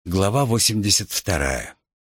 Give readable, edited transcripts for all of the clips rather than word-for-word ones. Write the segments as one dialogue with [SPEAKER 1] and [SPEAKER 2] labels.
[SPEAKER 1] Глава 82.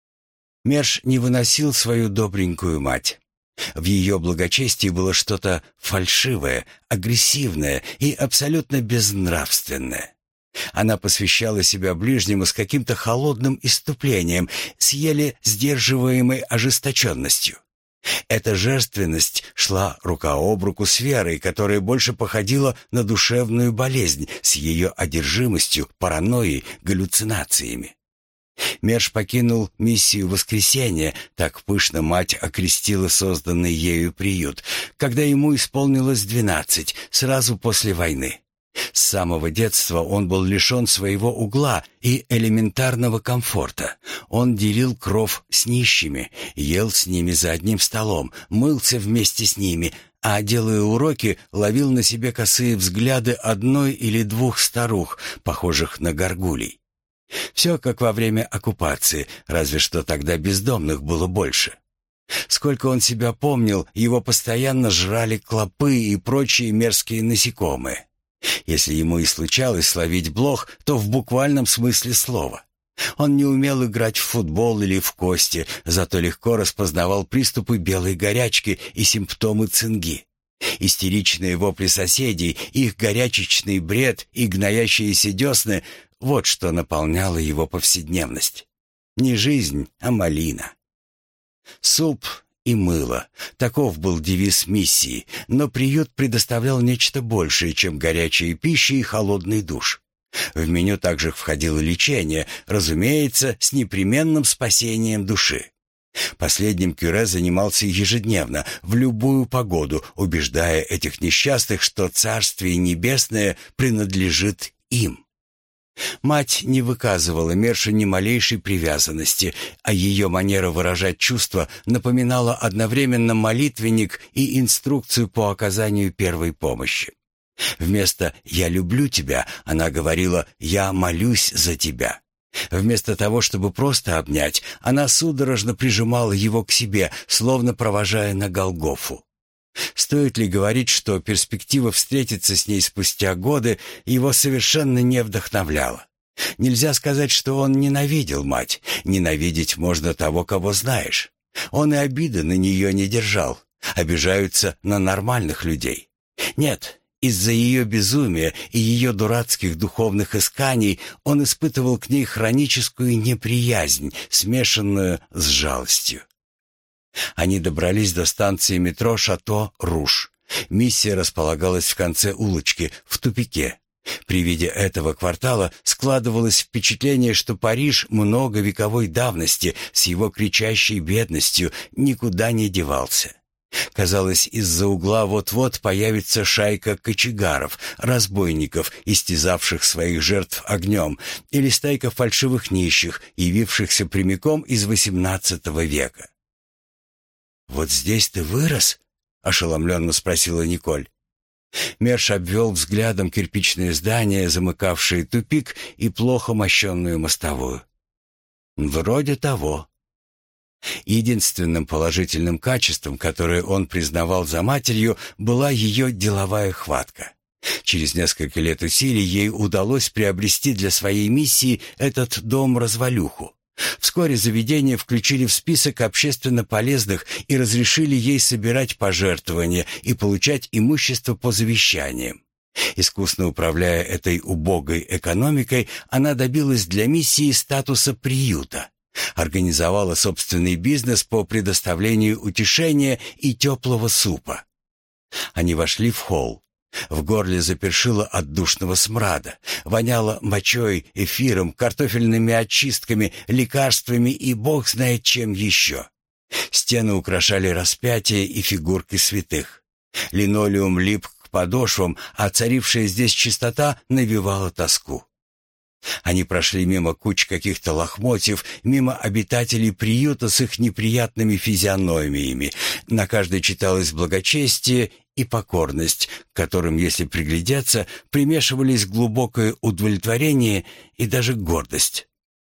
[SPEAKER 1] Мерш не выносил свою добренькую мать. В ее благочестии было что-то фальшивое, агрессивное и абсолютно безнравственное. Она посвящала себя ближнему с каким-то холодным исступлением, с еле сдерживаемой ожесточенностью. Эта жертвенность шла рука об руку с верой, которая больше походила на душевную болезнь с ее одержимостью, паранойей, галлюцинациями. Мерш покинул миссию воскресения, так пышно мать окрестила созданный ею приют, когда ему исполнилось 12, сразу после войны. С самого детства он был лишен своего угла и элементарного комфорта. Он делил кров с нищими, ел с ними за одним столом, мылся вместе с ними, а, делая уроки, ловил на себе косые взгляды одной или двух старух, похожих на горгулей. Все как во время оккупации, разве что тогда бездомных было больше. Сколько он себя помнил, его постоянно жрали клопы и прочие мерзкие насекомые. Если ему и случалось словить блох, то в буквальном смысле слова. Он не умел играть в футбол или в кости, зато легко распознавал приступы белой горячки и симптомы цинги. Истеричные вопли соседей, их горячечный бред и гноящиеся десны — вот что наполняло его повседневность. Не жизнь, а малина. Суп и мыло — таков был девиз миссии, но приют предоставлял нечто большее, чем горячая пища и холодный душ. В меню также входило лечение, разумеется, с непременным спасением души. Последним Кюре занимался ежедневно, в любую погоду, убеждая этих несчастных, что Царствие Небесное принадлежит им. Мать не выказывала Мершу ни малейшей привязанности, а ее манера выражать чувства напоминала одновременно молитвенник и инструкцию по оказанию первой помощи. Вместо «я люблю тебя» она говорила «я молюсь за тебя». Вместо того, чтобы просто обнять, она судорожно прижимала его к себе, словно провожая на Голгофу. Стоит ли говорить, что перспектива встретиться с ней спустя годы его совершенно не вдохновляла? Нельзя сказать, что он ненавидел мать. Ненавидеть можно того, кого знаешь. Он и обиды на нее не держал. Обижаются на нормальных людей. Нет, из-за ее безумия и ее дурацких духовных исканий он испытывал к ней хроническую неприязнь, смешанную с жалостью. Они добрались до станции метро «Шато-Руж». Миссия располагалась в конце улочки, в тупике. При виде этого квартала складывалось впечатление, что Париж многовековой давности с его кричащей бедностью никуда не девался. Казалось, из-за угла вот-вот появится шайка кочегаров, разбойников, истязавших своих жертв огнем, или стайка фальшивых нищих, явившихся прямиком из XVIII века. «Вот здесь ты вырос?» — ошеломленно спросила Николь. Мерш обвел взглядом кирпичные здания, замыкавшие тупик и плохо мощенную мостовую. «Вроде того». Единственным положительным качеством, которое он признавал за матерью, была ее деловая хватка. Через несколько лет усилий ей удалось приобрести для своей миссии этот дом-развалюху. Вскоре заведение включили в список общественно полезных и разрешили ей собирать пожертвования и получать имущество по завещаниям. Искусно управляя этой убогой экономикой, она добилась для миссии статуса приюта. Организовала собственный бизнес по предоставлению утешения и теплого супа. Они вошли в холл. В горле запершило от душного смрада, воняло мочой, эфиром, картофельными очистками, лекарствами и бог знает чем еще. Стены украшали распятия и фигурки святых. Линолеум лип к подошвам, а царившая здесь чистота навевала тоску. Они прошли мимо куч каких-то лохмотьев, мимо обитателей приюта с их неприятными физиономиями. На каждой читалось благочестие и покорность, к которым, если приглядеться, примешивались глубокое удовлетворение и даже гордость.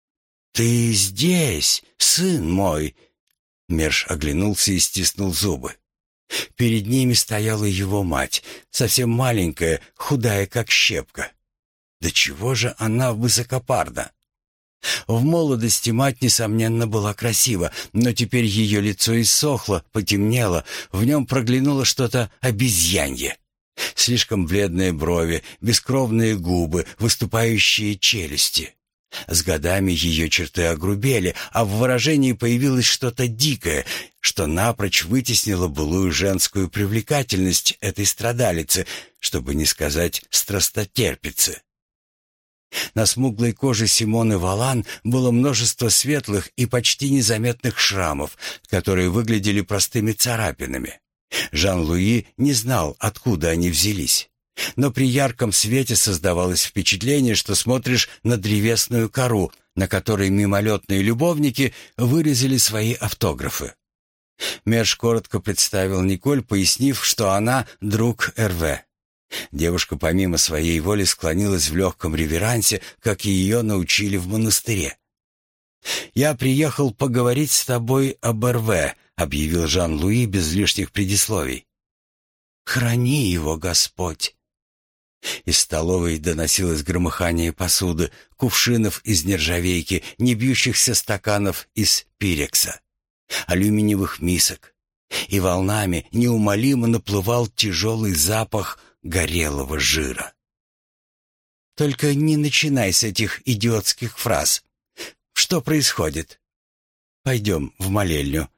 [SPEAKER 1] «Ты здесь, сын мой!» Мерш оглянулся и стиснул зубы. Перед ними стояла его мать, совсем маленькая, худая, как щепка. Да чего же она высокопарна? В молодости мать, несомненно, была красива, но теперь ее лицо иссохло, потемнело, в нем проглянуло что-то обезьянье. Слишком бледные брови, бескровные губы, выступающие челюсти. С годами ее черты огрубели, а в выражении появилось что-то дикое, что напрочь вытеснило былую женскую привлекательность этой страдалицы, чтобы не сказать страстотерпицы. На смуглой коже Симоны Валан было множество светлых и почти незаметных шрамов, которые выглядели простыми царапинами. Жан-Луи не знал, откуда они взялись. Но при ярком свете создавалось впечатление, что смотришь на древесную кору, на которой мимолетные любовники вырезали свои автографы. Мерш коротко представил Николь, пояснив, что она друг Эрве. Девушка помимо своей воли склонилась в легком реверансе, как ее научили в монастыре. «Я приехал поговорить с тобой об Эрве», — объявил Жан-Луи без лишних предисловий. «Храни его, Господь!» Из столовой доносилось громыхание посуды, кувшинов из нержавейки, небьющихся стаканов из пирекса, алюминиевых мисок. И волнами неумолимо наплывал тяжелый запах горелого жира. «Только не начинай с этих идиотских фраз. Что происходит? Пойдем в молельню.